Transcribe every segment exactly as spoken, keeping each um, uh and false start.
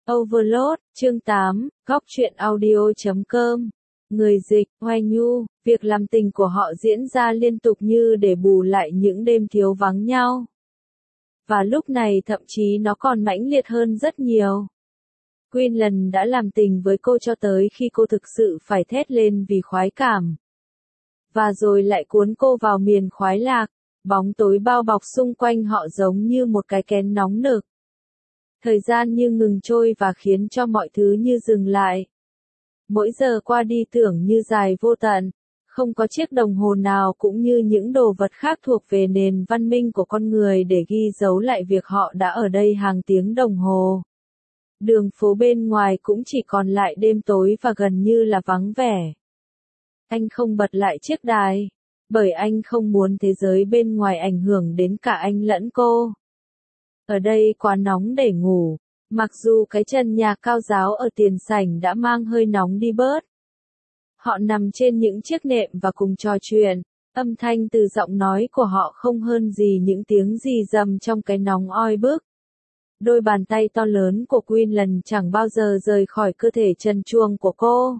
Overload, chương tám, góc truyện audio chấm com. Người dịch, Hoài Nhu, việc làm tình của họ diễn ra liên tục như để bù lại những đêm thiếu vắng nhau. Và lúc này thậm chí nó còn mãnh liệt hơn rất nhiều. Quinlan đã làm tình với cô cho tới khi cô thực sự phải thét lên vì khoái cảm. Và rồi lại cuốn cô vào miền khoái lạc, bóng tối bao bọc xung quanh họ giống như một cái kén nóng nực. Thời gian như ngừng trôi và khiến cho mọi thứ như dừng lại. Mỗi giờ qua đi tưởng như dài vô tận, không có chiếc đồng hồ nào cũng như những đồ vật khác thuộc về nền văn minh của con người để ghi dấu lại việc họ đã ở đây hàng tiếng đồng hồ. Đường phố bên ngoài cũng chỉ còn lại đêm tối và gần như là vắng vẻ. Anh không bật lại chiếc đài, bởi anh không muốn thế giới bên ngoài ảnh hưởng đến cả anh lẫn cô. Ở đây quá nóng để ngủ, mặc dù cái trần nhà cao ráo ở tiền sảnh đã mang hơi nóng đi bớt. Họ nằm trên những chiếc nệm và cùng trò chuyện, âm thanh từ giọng nói của họ không hơn gì những tiếng rì rầm trong cái nóng oi bức. Đôi bàn tay to lớn của Quinlan chẳng bao giờ rời khỏi cơ thể trần truồng của cô.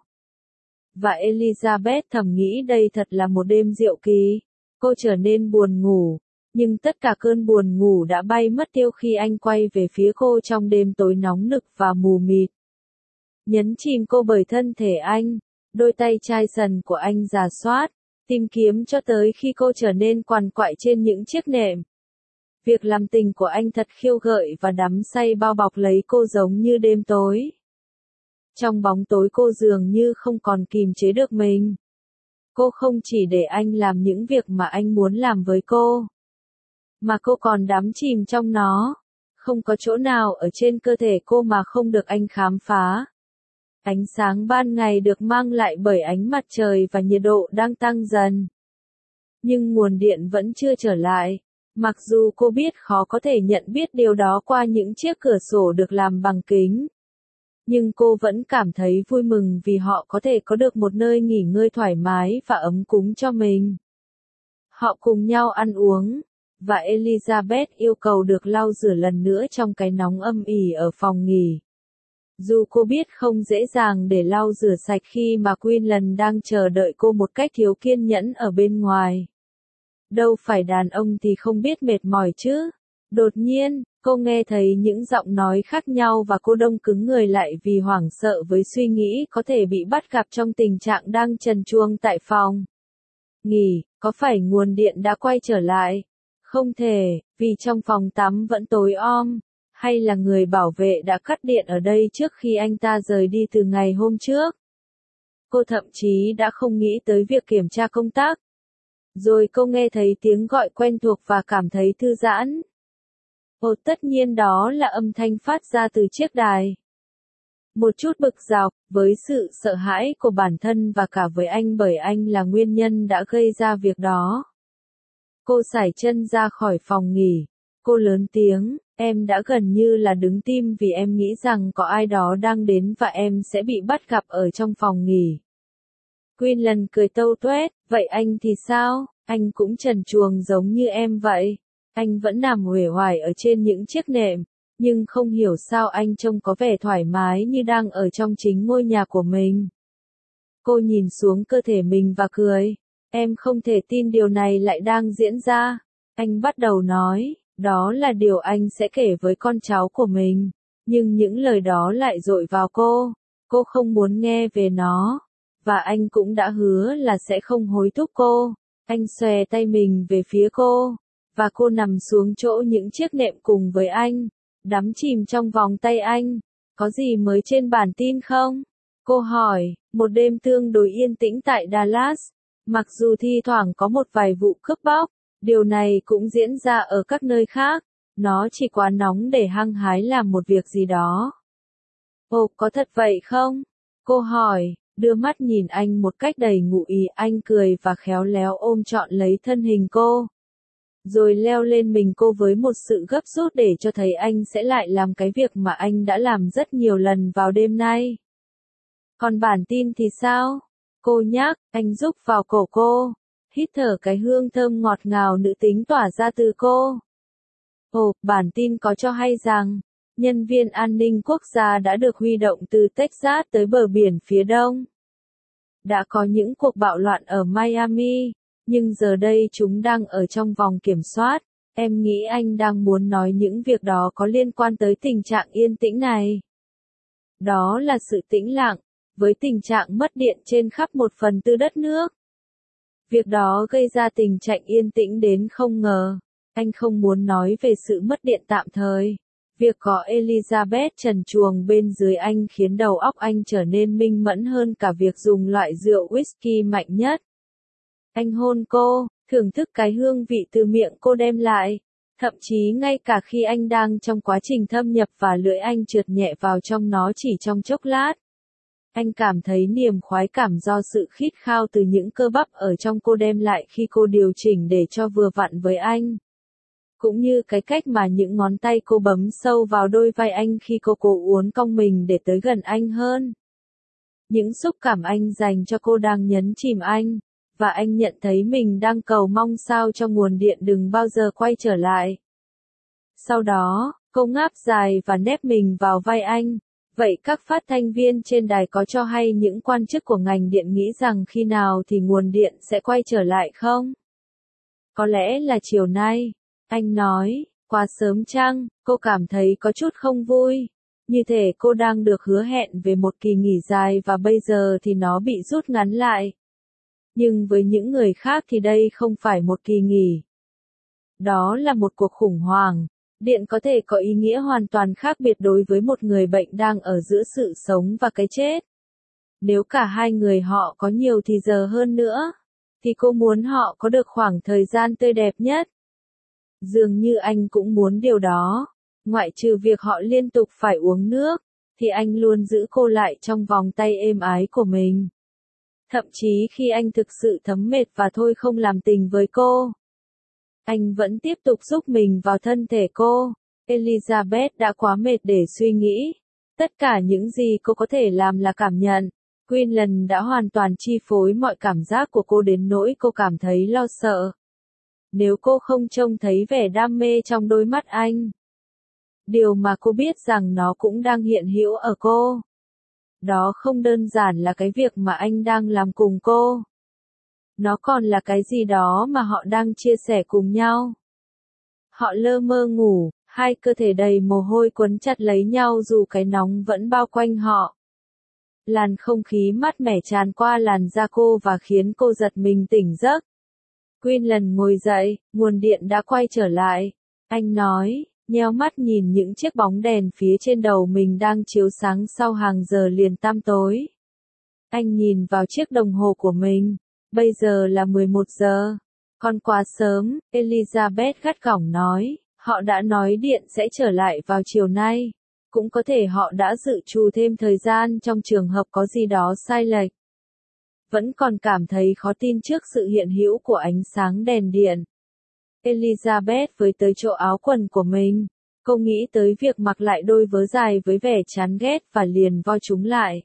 Và Elizabeth thầm nghĩ đây thật là một đêm diệu kỳ. Cô trở nên buồn ngủ, nhưng tất cả cơn buồn ngủ đã bay mất tiêu khi anh quay về phía cô trong đêm tối nóng nực và mù mịt. Nhấn chìm cô bởi thân thể anh, đôi tay chai sần của anh rà soát, tìm kiếm cho tới khi cô trở nên quằn quại trên những chiếc nệm. Việc làm tình của anh thật khiêu gợi và đắm say bao bọc lấy cô giống như đêm tối. Trong bóng tối cô dường như không còn kìm chế được mình. Cô không chỉ để anh làm những việc mà anh muốn làm với cô, mà cô còn đắm chìm trong nó. Không có chỗ nào ở trên cơ thể cô mà không được anh khám phá. Ánh sáng ban ngày được mang lại bởi ánh mặt trời và nhiệt độ đang tăng dần. Nhưng nguồn điện vẫn chưa trở lại. Mặc dù cô biết khó có thể nhận biết điều đó qua những chiếc cửa sổ được làm bằng kính. Nhưng cô vẫn cảm thấy vui mừng vì họ có thể có được một nơi nghỉ ngơi thoải mái và ấm cúng cho mình. Họ cùng nhau ăn uống, và Elizabeth yêu cầu được lau rửa lần nữa trong cái nóng âm ỉ ở phòng nghỉ. Dù cô biết không dễ dàng để lau rửa sạch khi mà Quinlan đang chờ đợi cô một cách thiếu kiên nhẫn ở bên ngoài. Đâu phải đàn ông thì không biết mệt mỏi chứ. Đột nhiên, cô nghe thấy những giọng nói khác nhau và cô đông cứng người lại vì hoảng sợ với suy nghĩ có thể bị bắt gặp trong tình trạng đang trần truồng tại phòng nghỉ. Có phải nguồn điện đã quay trở lại? Không thể, vì trong phòng tắm vẫn tối om. Hay là người bảo vệ đã cắt điện ở đây trước khi anh ta rời đi từ ngày hôm trước? Cô thậm chí đã không nghĩ tới việc kiểm tra công tắc. Rồi cô nghe thấy tiếng gọi quen thuộc và cảm thấy thư giãn. Ồ, tất nhiên đó là âm thanh phát ra từ chiếc đài. Một chút bực dọc, với sự sợ hãi của bản thân và cả với anh bởi anh là nguyên nhân đã gây ra việc đó. Cô sải chân ra khỏi phòng nghỉ. Cô lớn tiếng, em đã gần như là đứng tim vì em nghĩ rằng có ai đó đang đến và em sẽ bị bắt gặp ở trong phòng nghỉ. Quinlan cười tâu tuét, vậy anh thì sao? Anh cũng trần truồng giống như em vậy. Anh vẫn nằm uể oải ở trên những chiếc nệm, nhưng không hiểu sao anh trông có vẻ thoải mái như đang ở trong chính ngôi nhà của mình. Cô nhìn xuống cơ thể mình và cười. Em không thể tin điều này lại đang diễn ra. Anh bắt đầu nói, đó là điều anh sẽ kể với con cháu của mình. Nhưng những lời đó lại dội vào cô. Cô không muốn nghe về nó. Và anh cũng đã hứa là sẽ không hối thúc cô. Anh xòe tay mình về phía cô. Và cô nằm xuống chỗ những chiếc nệm cùng với anh. Đắm chìm trong vòng tay anh. Có gì mới trên bản tin không? Cô hỏi. Một đêm tương đối yên tĩnh tại Dallas. Mặc dù thi thoảng có một vài vụ cướp bóc. Điều này cũng diễn ra ở các nơi khác. Nó chỉ quá nóng để hăng hái làm một việc gì đó. Ồ, có thật vậy không? Cô hỏi. Đưa mắt nhìn anh một cách đầy ngụ ý, anh cười và khéo léo ôm trọn lấy thân hình cô. Rồi leo lên mình cô với một sự gấp rút để cho thấy anh sẽ lại làm cái việc mà anh đã làm rất nhiều lần vào đêm nay. Còn bản tin thì sao? Cô nhắc, anh rúc vào cổ cô, hít thở cái hương thơm ngọt ngào nữ tính tỏa ra từ cô. Ồ, bản tin có cho hay rằng, nhân viên an ninh quốc gia đã được huy động từ Texas tới bờ biển phía đông. Đã có những cuộc bạo loạn ở Miami, nhưng giờ đây chúng đang ở trong vòng kiểm soát. Em nghĩ anh đang muốn nói những việc đó có liên quan tới tình trạng yên tĩnh này. Đó là sự tĩnh lặng, với tình trạng mất điện trên khắp một phần tư đất nước. Việc đó gây ra tình trạng yên tĩnh đến không ngờ. Anh không muốn nói về sự mất điện tạm thời. Việc có Elizabeth trần truồng bên dưới anh khiến đầu óc anh trở nên minh mẫn hơn cả việc dùng loại rượu whisky mạnh nhất. Anh hôn cô, thưởng thức cái hương vị từ miệng cô đem lại. Thậm chí ngay cả khi anh đang trong quá trình thâm nhập và lưỡi anh trượt nhẹ vào trong nó chỉ trong chốc lát. Anh cảm thấy niềm khoái cảm do sự khít khao từ những cơ bắp ở trong cô đem lại khi cô điều chỉnh để cho vừa vặn với anh. Cũng như cái cách mà những ngón tay cô bấm sâu vào đôi vai anh khi cô cố uốn cong mình để tới gần anh hơn. Những xúc cảm anh dành cho cô đang nhấn chìm anh, và anh nhận thấy mình đang cầu mong sao cho nguồn điện đừng bao giờ quay trở lại. Sau đó, cô ngáp dài và nép mình vào vai anh. Vậy các phát thanh viên trên đài có cho hay những quan chức của ngành điện nghĩ rằng khi nào thì nguồn điện sẽ quay trở lại không? Có lẽ là chiều nay, anh nói, quá sớm chăng? Cô cảm thấy có chút không vui. Như thể cô đang được hứa hẹn về một kỳ nghỉ dài và bây giờ thì nó bị rút ngắn lại. Nhưng với những người khác thì đây không phải một kỳ nghỉ. Đó là một cuộc khủng hoảng. Điện có thể có ý nghĩa hoàn toàn khác biệt đối với một người bệnh đang ở giữa sự sống và cái chết. Nếu cả hai người họ có nhiều thì giờ hơn nữa, thì cô muốn họ có được khoảng thời gian tươi đẹp nhất. Dường như anh cũng muốn điều đó, ngoại trừ việc họ liên tục phải uống nước, thì anh luôn giữ cô lại trong vòng tay êm ái của mình. Thậm chí khi anh thực sự thấm mệt và thôi không làm tình với cô, anh vẫn tiếp tục giúp mình vào thân thể cô. Elizabeth đã quá mệt để suy nghĩ. Tất cả những gì cô có thể làm là cảm nhận. Quinlan đã hoàn toàn chi phối mọi cảm giác của cô đến nỗi cô cảm thấy lo sợ. Nếu cô không trông thấy vẻ đam mê trong đôi mắt anh. Điều mà cô biết rằng nó cũng đang hiện hữu ở cô. Đó không đơn giản là cái việc mà anh đang làm cùng cô. Nó còn là cái gì đó mà họ đang chia sẻ cùng nhau. Họ lơ mơ ngủ, hai cơ thể đầy mồ hôi quấn chặt lấy nhau dù cái nóng vẫn bao quanh họ. Làn không khí mát mẻ tràn qua làn da cô và khiến cô giật mình tỉnh giấc. Quinlan ngồi dậy, nguồn điện đã quay trở lại. Anh nói, nheo mắt nhìn những chiếc bóng đèn phía trên đầu mình đang chiếu sáng sau hàng giờ liền tăm tối. Anh nhìn vào chiếc đồng hồ của mình. Bây giờ là mười một giờ. Còn quá sớm, Elizabeth gắt gỏng nói. Họ đã nói điện sẽ trở lại vào chiều nay. Cũng có thể họ đã dự trù thêm thời gian trong trường hợp có gì đó sai lệch. Vẫn còn cảm thấy khó tin trước sự hiện hữu của ánh sáng đèn điện. Elizabeth với tới chỗ áo quần của mình. Cô nghĩ tới việc mặc lại đôi vớ dài với vẻ chán ghét và liền vo chúng lại.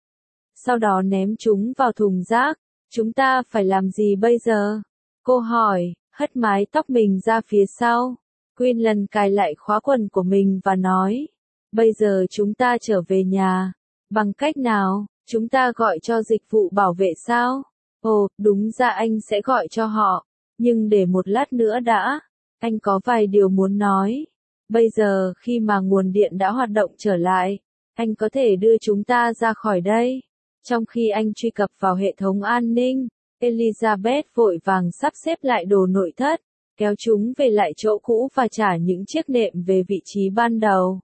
Sau đó ném chúng vào thùng rác. Chúng ta phải làm gì bây giờ? Cô hỏi, hất mái tóc mình ra phía sau. Quinlan cài lại khóa quần của mình và nói, bây giờ chúng ta trở về nhà. Bằng cách nào? Chúng ta gọi cho dịch vụ bảo vệ sao? Ồ, đúng ra anh sẽ gọi cho họ. Nhưng để một lát nữa đã. Anh có vài điều muốn nói. Bây giờ, khi mà nguồn điện đã hoạt động trở lại, anh có thể đưa chúng ta ra khỏi đây. Trong khi anh truy cập vào hệ thống an ninh, Elizabeth vội vàng sắp xếp lại đồ nội thất, kéo chúng về lại chỗ cũ và trả những chiếc nệm về vị trí ban đầu.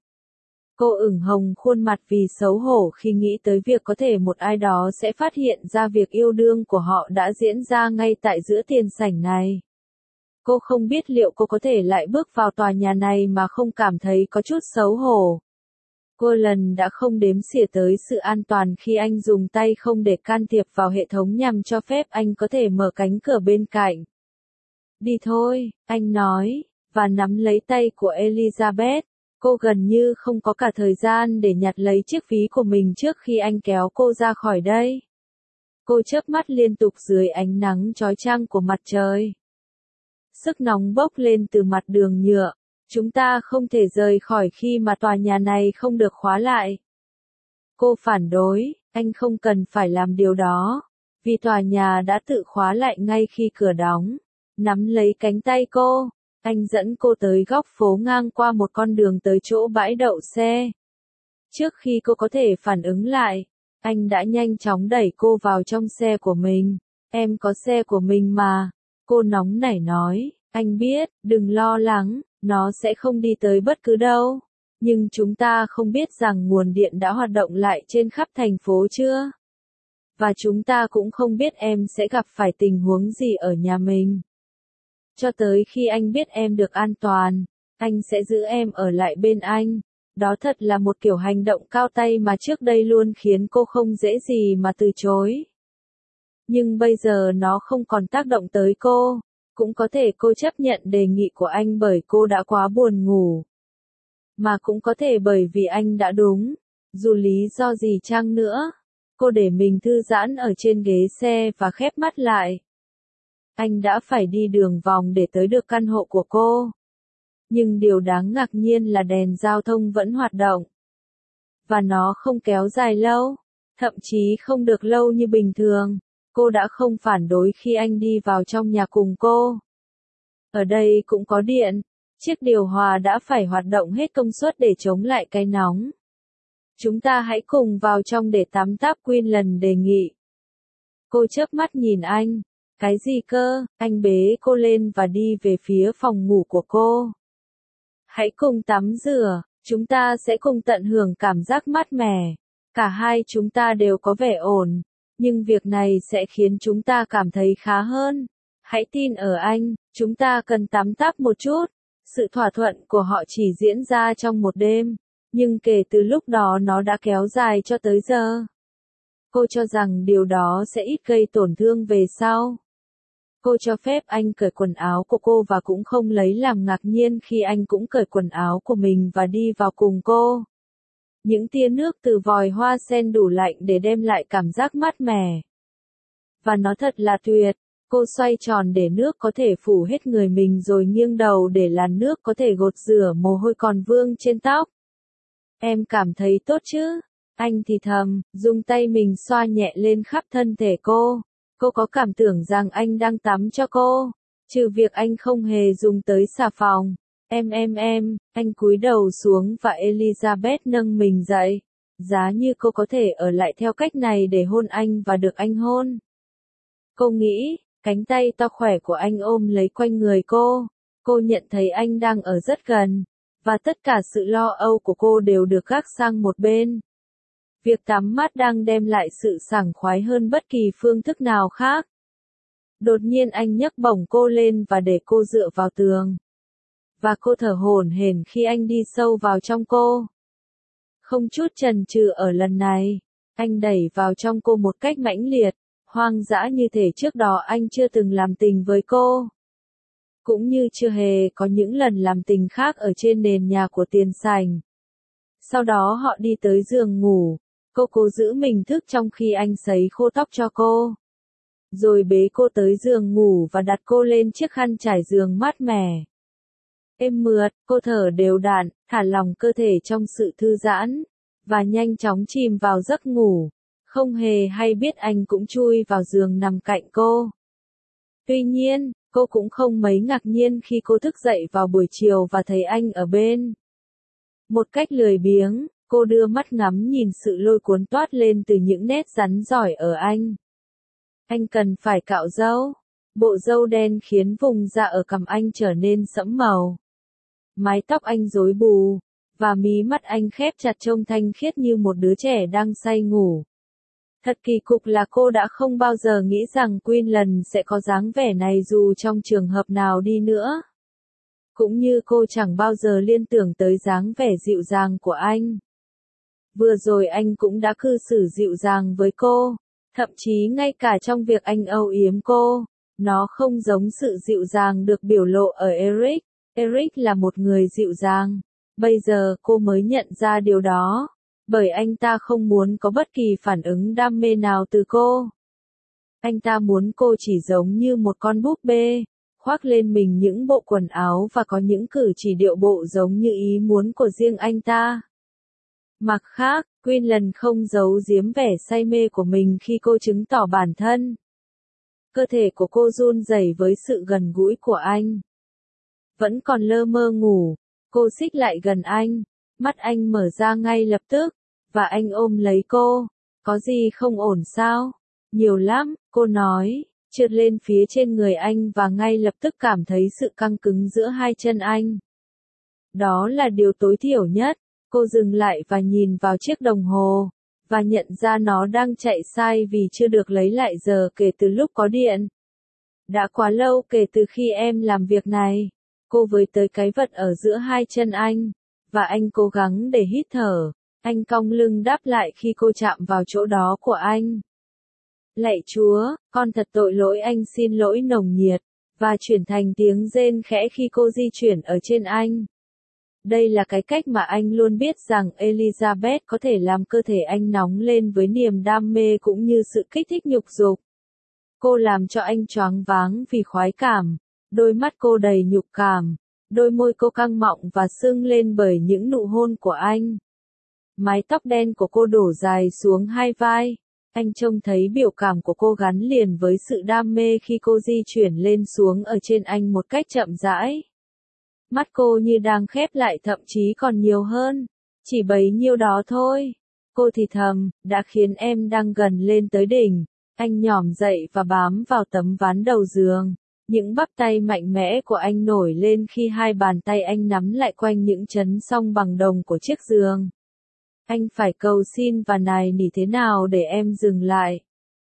Cô ửng hồng khuôn mặt vì xấu hổ khi nghĩ tới việc có thể một ai đó sẽ phát hiện ra việc yêu đương của họ đã diễn ra ngay tại giữa tiền sảnh này. Cô không biết liệu cô có thể lại bước vào tòa nhà này mà không cảm thấy có chút xấu hổ. Cô lần đã không đếm xỉa tới sự an toàn khi anh dùng tay không để can thiệp vào hệ thống nhằm cho phép anh có thể mở cánh cửa bên cạnh. Đi thôi, anh nói, và nắm lấy tay của Elizabeth. Cô gần như không có cả thời gian để nhặt lấy chiếc ví của mình trước khi anh kéo cô ra khỏi đây. Cô chớp mắt liên tục dưới ánh nắng chói chang của mặt trời. Sức nóng bốc lên từ mặt đường nhựa. Chúng ta không thể rời khỏi khi mà tòa nhà này không được khóa lại. Cô phản đối, anh không cần phải làm điều đó, vì tòa nhà đã tự khóa lại ngay khi cửa đóng. Nắm lấy cánh tay cô, anh dẫn cô tới góc phố ngang qua một con đường tới chỗ bãi đậu xe. Trước khi cô có thể phản ứng lại, anh đã nhanh chóng đẩy cô vào trong xe của mình. Em có xe của mình mà, cô nóng nảy nói, anh biết, đừng lo lắng, nó sẽ không đi tới bất cứ đâu. Nhưng chúng ta không biết rằng nguồn điện đã hoạt động lại trên khắp thành phố chưa? Và chúng ta cũng không biết em sẽ gặp phải tình huống gì ở nhà mình. Cho tới khi anh biết em được an toàn, anh sẽ giữ em ở lại bên anh. Đó thật là một kiểu hành động cao tay mà trước đây luôn khiến cô không dễ gì mà từ chối. Nhưng bây giờ nó không còn tác động tới cô. Cũng có thể cô chấp nhận đề nghị của anh bởi cô đã quá buồn ngủ. Mà cũng có thể bởi vì anh đã đúng. Dù lý do gì chăng nữa, cô để mình thư giãn ở trên ghế xe và khép mắt lại. Anh đã phải đi đường vòng để tới được căn hộ của cô. Nhưng điều đáng ngạc nhiên là đèn giao thông vẫn hoạt động. Và nó không kéo dài lâu, thậm chí không được lâu như bình thường. Cô đã không phản đối khi anh đi vào trong nhà cùng cô. Ở đây cũng có điện, chiếc điều hòa đã phải hoạt động hết công suất để chống lại cái nóng. Chúng ta hãy cùng vào trong để tắm táp, Quinlan đề nghị. Cô chớp mắt nhìn anh. Cái gì cơ? Anh bế cô lên và đi về phía phòng ngủ của cô. Hãy cùng tắm rửa, chúng ta sẽ cùng tận hưởng cảm giác mát mẻ. Cả hai chúng ta đều có vẻ ổn, nhưng việc này sẽ khiến chúng ta cảm thấy khá hơn. Hãy tin ở anh, chúng ta cần tắm táp một chút. Sự thỏa thuận của họ chỉ diễn ra trong một đêm, nhưng kể từ lúc đó nó đã kéo dài cho tới giờ. Cô cho rằng điều đó sẽ ít gây tổn thương về sau. Cô cho phép anh cởi quần áo của cô và cũng không lấy làm ngạc nhiên khi anh cũng cởi quần áo của mình và đi vào cùng cô. Những tia nước từ vòi hoa sen đủ lạnh để đem lại cảm giác mát mẻ. Và nó thật là tuyệt. Cô xoay tròn để nước có thể phủ hết người mình rồi nghiêng đầu để làn nước có thể gột rửa mồ hôi còn vương trên tóc. Em cảm thấy tốt chứ? Anh thì thầm, dùng tay mình xoa nhẹ lên khắp thân thể cô. Cô có cảm tưởng rằng anh đang tắm cho cô, trừ việc anh không hề dùng tới xà phòng. Em em em, anh cúi đầu xuống và Elizabeth nâng mình dậy. Giá như cô có thể ở lại theo cách này để hôn anh và được anh hôn. Cô nghĩ, cánh tay to khỏe của anh ôm lấy quanh người cô. Cô nhận thấy anh đang ở rất gần, và tất cả sự lo âu của cô đều được gác sang một bên. Việc tắm mát đang đem lại sự sảng khoái hơn bất kỳ phương thức nào khác. Đột nhiên anh nhấc bổng cô lên và để cô dựa vào tường. Và cô thở hổn hển khi anh đi sâu vào trong cô. Không chút chần chừ ở lần này, anh đẩy vào trong cô một cách mãnh liệt, hoang dã như thể trước đó anh chưa từng làm tình với cô. Cũng như chưa hề có những lần làm tình khác ở trên nền nhà của tiền sảnh. Sau đó họ đi tới giường ngủ. Cô cố giữ mình thức trong khi anh sấy khô tóc cho cô. Rồi bế cô tới giường ngủ và đặt cô lên chiếc khăn trải giường mát mẻ. Êm mượt, cô thở đều đặn, thả lỏng cơ thể trong sự thư giãn, và nhanh chóng chìm vào giấc ngủ. Không hề hay biết anh cũng chui vào giường nằm cạnh cô. Tuy nhiên, cô cũng không mấy ngạc nhiên khi cô thức dậy vào buổi chiều và thấy anh ở bên. Một cách lười biếng, cô đưa mắt ngắm nhìn sự lôi cuốn toát lên từ những nét rắn rỏi ở anh. Anh cần phải cạo râu. Bộ râu đen khiến vùng da ở cằm anh trở nên sẫm màu. Mái tóc anh rối bù, và mí mắt anh khép chặt trông thanh khiết như một đứa trẻ đang say ngủ. Thật kỳ cục là cô đã không bao giờ nghĩ rằng Quinlan sẽ có dáng vẻ này dù trong trường hợp nào đi nữa. Cũng như cô chẳng bao giờ liên tưởng tới dáng vẻ dịu dàng của anh. Vừa rồi anh cũng đã cư xử dịu dàng với cô, thậm chí ngay cả trong việc anh âu yếm cô. Nó không giống sự dịu dàng được biểu lộ ở Eric. Eric là một người dịu dàng. Bây giờ cô mới nhận ra điều đó, bởi anh ta không muốn có bất kỳ phản ứng đam mê nào từ cô. Anh ta muốn cô chỉ giống như một con búp bê, khoác lên mình những bộ quần áo và có những cử chỉ điệu bộ giống như ý muốn của riêng anh ta. Mặt khác, Quinlan không giấu giếm vẻ say mê của mình khi cô chứng tỏ bản thân. Cơ thể của cô run rẩy với sự gần gũi của anh. Vẫn còn lơ mơ ngủ, cô xích lại gần anh, mắt anh mở ra ngay lập tức, và anh ôm lấy cô. Có gì không ổn sao? Nhiều lắm, cô nói, trượt lên phía trên người anh và ngay lập tức cảm thấy sự căng cứng giữa hai chân anh. Đó là điều tối thiểu nhất. Cô dừng lại và nhìn vào chiếc đồng hồ, và nhận ra nó đang chạy sai vì chưa được lấy lại giờ kể từ lúc có điện. Đã quá lâu kể từ khi em làm việc này. Cô với tới cái vật ở giữa hai chân anh, và anh cố gắng để hít thở. Anh cong lưng đáp lại khi cô chạm vào chỗ đó của anh. Lạy Chúa, con thật tội lỗi, anh xin lỗi nồng nhiệt, và chuyển thành tiếng rên khẽ khi cô di chuyển ở trên anh. Đây là cái cách mà anh luôn biết rằng Elizabeth có thể làm cơ thể anh nóng lên với niềm đam mê cũng như sự kích thích nhục dục. Cô làm cho anh choáng váng vì khoái cảm, đôi mắt cô đầy nhục cảm, đôi môi cô căng mọng và sưng lên bởi những nụ hôn của anh. Mái tóc đen của cô đổ dài xuống hai vai, anh trông thấy biểu cảm của cô gắn liền với sự đam mê khi cô di chuyển lên xuống ở trên anh một cách chậm rãi. Mắt cô như đang khép lại, thậm chí còn nhiều hơn. Chỉ bấy nhiêu đó thôi. Cô thì thầm, đã khiến em đang gần lên tới đỉnh. Anh nhỏm dậy và bám vào tấm ván đầu giường. Những bắp tay mạnh mẽ của anh nổi lên khi hai bàn tay anh nắm lại quanh những chấn song bằng đồng của chiếc giường. Anh phải cầu xin và nài nỉ thế nào để em dừng lại.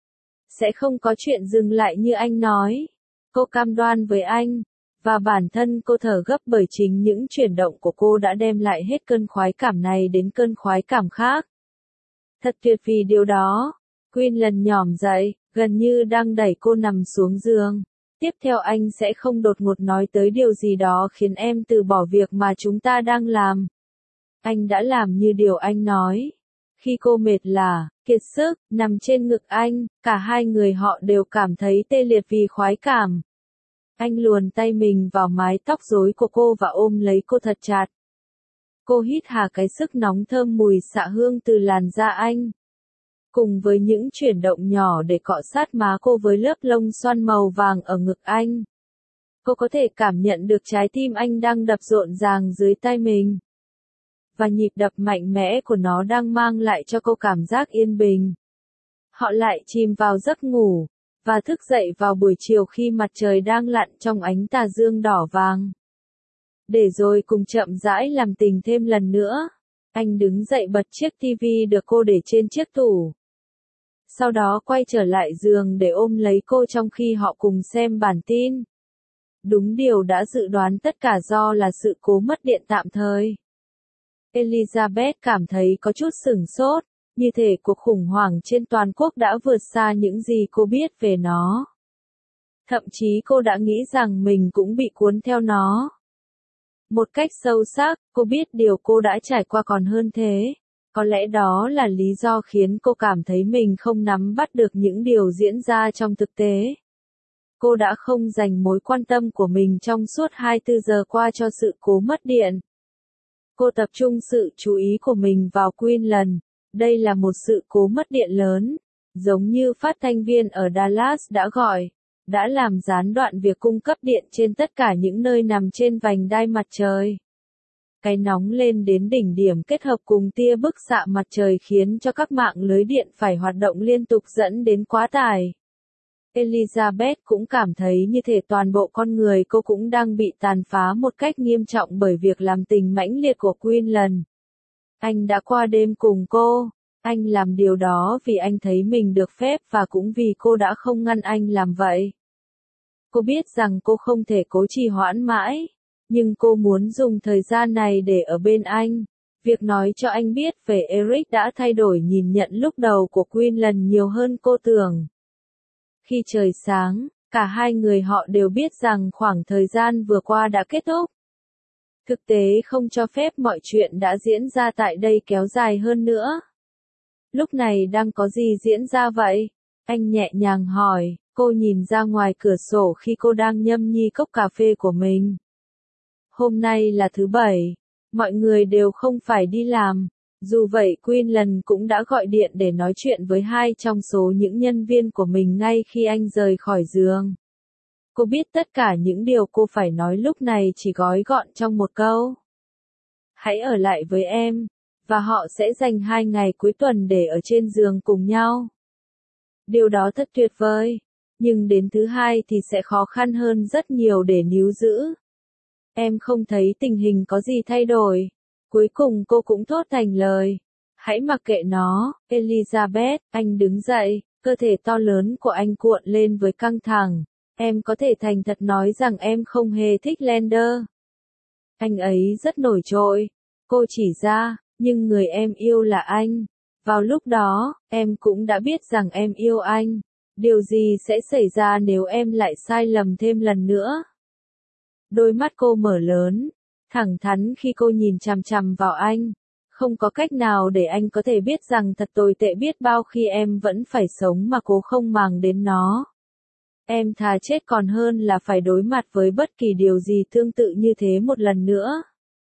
Sẽ không có chuyện dừng lại như anh nói. Cô cam đoan với anh. Và bản thân cô thở gấp bởi chính những chuyển động của cô đã đem lại hết cơn khoái cảm này đến cơn khoái cảm khác. Thật tuyệt vì điều đó. Quinlan nhỏm dậy, gần như đang đẩy cô nằm xuống giường. Tiếp theo anh sẽ không đột ngột nói tới điều gì đó khiến em từ bỏ việc mà chúng ta đang làm. Anh đã làm như điều anh nói. Khi cô mệt lả, kiệt sức, nằm trên ngực anh, cả hai người họ đều cảm thấy tê liệt vì khoái cảm. Anh luồn tay mình vào mái tóc rối của cô và ôm lấy cô thật chặt. Cô hít hà cái sức nóng thơm mùi xạ hương từ làn da anh. Cùng với những chuyển động nhỏ để cọ sát má cô với lớp lông xoăn màu vàng ở ngực anh. Cô có thể cảm nhận được trái tim anh đang đập rộn ràng dưới tay mình. Và nhịp đập mạnh mẽ của nó đang mang lại cho cô cảm giác yên bình. Họ lại chìm vào giấc ngủ. Và thức dậy vào buổi chiều khi mặt trời đang lặn trong ánh tà dương đỏ vàng. Để rồi cùng chậm rãi làm tình thêm lần nữa. Anh đứng dậy bật chiếc tivi được cô để trên chiếc tủ. Sau đó quay trở lại giường để ôm lấy cô trong khi họ cùng xem bản tin. Đúng điều đã dự đoán, tất cả do là sự cố mất điện tạm thời. Elizabeth cảm thấy có chút sửng sốt. Như thể cuộc khủng hoảng trên toàn quốc đã vượt xa những gì cô biết về nó. Thậm chí cô đã nghĩ rằng mình cũng bị cuốn theo nó. Một cách sâu sắc, cô biết điều cô đã trải qua còn hơn thế. Có lẽ đó là lý do khiến cô cảm thấy mình không nắm bắt được những điều diễn ra trong thực tế. Cô đã không dành mối quan tâm của mình trong suốt hai mươi bốn giờ qua cho sự cố mất điện. Cô tập trung sự chú ý của mình vào Quinlan. Đây là một sự cố mất điện lớn, giống như phát thanh viên ở Dallas đã gọi, đã làm gián đoạn việc cung cấp điện trên tất cả những nơi nằm trên vành đai mặt trời. Cái nóng lên đến đỉnh điểm kết hợp cùng tia bức xạ mặt trời khiến cho các mạng lưới điện phải hoạt động liên tục dẫn đến quá tải. Elizabeth cũng cảm thấy như thể toàn bộ con người cô cũng đang bị tàn phá một cách nghiêm trọng bởi việc làm tình mãnh liệt của Quinlan. Anh đã qua đêm cùng cô. Anh làm điều đó vì anh thấy mình được phép và cũng vì cô đã không ngăn anh làm vậy. Cô biết rằng cô không thể cố trì hoãn mãi, nhưng cô muốn dùng thời gian này để ở bên anh. Việc nói cho anh biết về Eric đã thay đổi nhìn nhận lúc đầu của Quinlan nhiều hơn cô tưởng. Khi trời sáng, cả hai người họ đều biết rằng khoảng thời gian vừa qua đã kết thúc. Thực tế không cho phép mọi chuyện đã diễn ra tại đây kéo dài hơn nữa. Lúc này đang có gì diễn ra vậy? Anh nhẹ nhàng hỏi, Cô nhìn ra ngoài cửa sổ khi cô đang nhâm nhi cốc cà phê của mình. Hôm nay là thứ bảy, mọi người đều không phải đi làm. Dù vậy Quinlan cũng đã gọi điện để nói chuyện với hai trong số những nhân viên của mình ngay khi anh rời khỏi giường. Cô biết tất cả những điều cô phải nói lúc này chỉ gói gọn trong một câu. Hãy ở lại với em, và họ sẽ dành hai ngày cuối tuần để ở trên giường cùng nhau. Điều đó thật tuyệt vời, nhưng đến thứ hai thì sẽ khó khăn hơn rất nhiều để níu giữ. Em không thấy tình hình có gì thay đổi. Cuối cùng cô cũng thốt thành lời. Hãy mặc kệ nó, Elizabeth. Anh đứng dậy, cơ thể to lớn của anh cuộn lên với căng thẳng. Em có thể thành thật nói rằng em không hề thích Lander. Anh ấy rất nổi trội. Cô chỉ ra, nhưng người em yêu là anh. Vào lúc đó, em cũng đã biết rằng em yêu anh. Điều gì sẽ xảy ra nếu em lại sai lầm thêm lần nữa? Đôi mắt cô mở lớn, thẳng thắn khi cô nhìn chằm chằm vào anh. Không có cách nào để anh có thể biết rằng thật tồi tệ biết bao khi em vẫn phải sống mà cố không màng đến nó. Em thà chết còn hơn là phải đối mặt với bất kỳ điều gì tương tự như thế một lần nữa.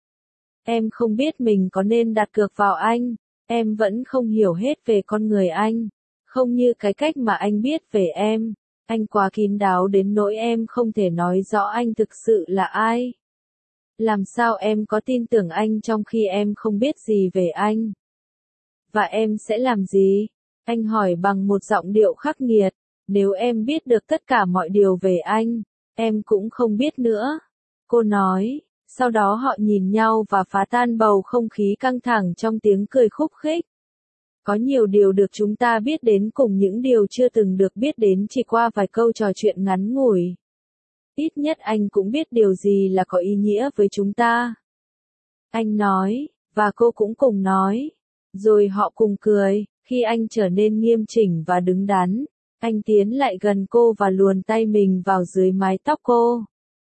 Em không biết mình có nên đặt cược vào anh. Em vẫn không hiểu hết về con người anh. Không như cái cách mà anh biết về em. Anh quá kín đáo đến nỗi em không thể nói rõ anh thực sự là ai. Làm sao em có tin tưởng anh trong khi em không biết gì về anh? Và em sẽ làm gì? Anh hỏi bằng một giọng điệu khắc nghiệt. Nếu em biết được tất cả mọi điều về anh, em cũng không biết nữa. Cô nói. Sau đó họ nhìn nhau và phá tan bầu không khí căng thẳng trong tiếng cười khúc khích. Có nhiều điều được chúng ta biết đến cùng những điều chưa từng được biết đến chỉ qua vài câu trò chuyện ngắn ngủi. Ít nhất anh cũng biết điều gì là có ý nghĩa với chúng ta. Anh nói, và cô cũng cùng nói. Rồi họ cùng cười, khi anh trở nên nghiêm chỉnh và đứng đắn. Anh tiến lại gần cô và luồn tay mình vào dưới mái tóc cô.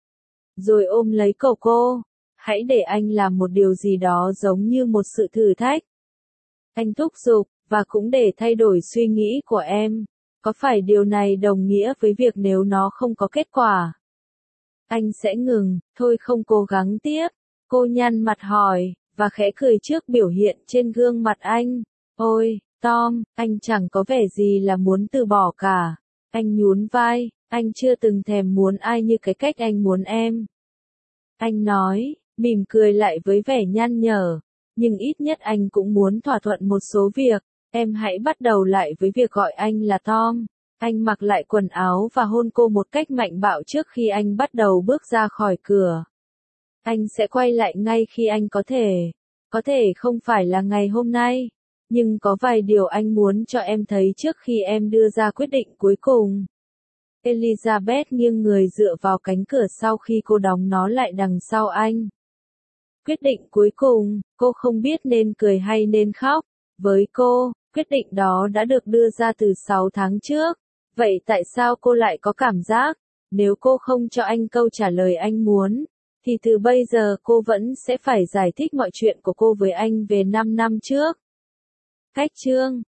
Rồi ôm lấy cổ cô. Hãy để anh làm một điều gì đó giống như một sự thử thách. Anh thúc giục, và cũng để thay đổi suy nghĩ của em. Có phải điều này đồng nghĩa với việc nếu nó không có kết quả? Anh sẽ ngừng, thôi không cố gắng tiếp. Cô nhăn mặt hỏi, và khẽ cười trước biểu hiện trên gương mặt anh. Ôi, Tom, anh chẳng có vẻ gì là muốn từ bỏ cả. Anh nhún vai, anh chưa từng thèm muốn ai như cái cách anh muốn em. Anh nói, mỉm cười lại với vẻ nhăn nhở. Nhưng ít nhất anh cũng muốn thỏa thuận một số việc. Em hãy bắt đầu lại với việc gọi anh là Tom. Anh mặc lại quần áo và hôn cô một cách mạnh bạo trước khi anh bắt đầu bước ra khỏi cửa. Anh sẽ quay lại ngay khi anh có thể. Có thể không phải là ngày hôm nay. Nhưng có vài điều anh muốn cho em thấy trước khi em đưa ra quyết định cuối cùng. Elizabeth nghiêng người dựa vào cánh cửa sau khi cô đóng nó lại đằng sau anh. Quyết định cuối cùng, cô không biết nên cười hay nên khóc. Với cô, quyết định đó đã được đưa ra từ sáu tháng trước. Vậy tại sao cô lại có cảm giác, nếu cô không cho anh câu trả lời anh muốn, thì từ bây giờ cô vẫn sẽ phải giải thích mọi chuyện của cô với anh về năm năm trước? Cách chương